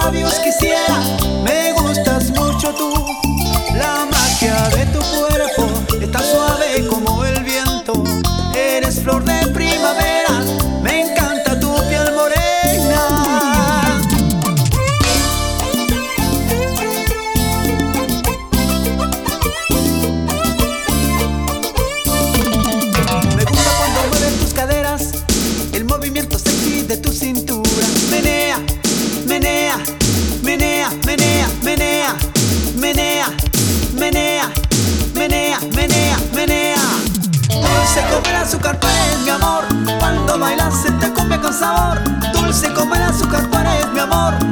labios quisiera. Me gustas mucho tú, la magia de tu cuerpo es tan suave como el viento. Eres flor de primavera, me encanta tu piel morena. Me gusta cuando mueves tus caderas, el movimiento sexy de tu cintura. Menea, menea, menea, menea, menea, menea, menea, menea, menea, menea. Dulce como el azúcar, tú eres mi amor. Cuando bailas se te come con sabor. Dulce como el azúcar, tú eres mi amor.